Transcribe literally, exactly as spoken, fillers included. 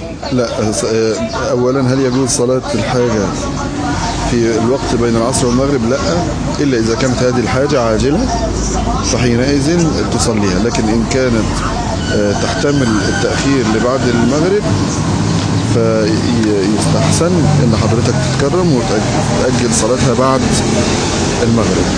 لا، أولا هل يجوز صلاة الحاجة في الوقت بين العصر والمغرب؟ لا، إلا إذا كانت هذه الحاجة عاجلة فحينئذ تصليها، لكن إن كانت تحتمل التأخير لبعد المغرب فيستحسن إن حضرتك تتكرم وتأجل صلاتها بعد المغرب.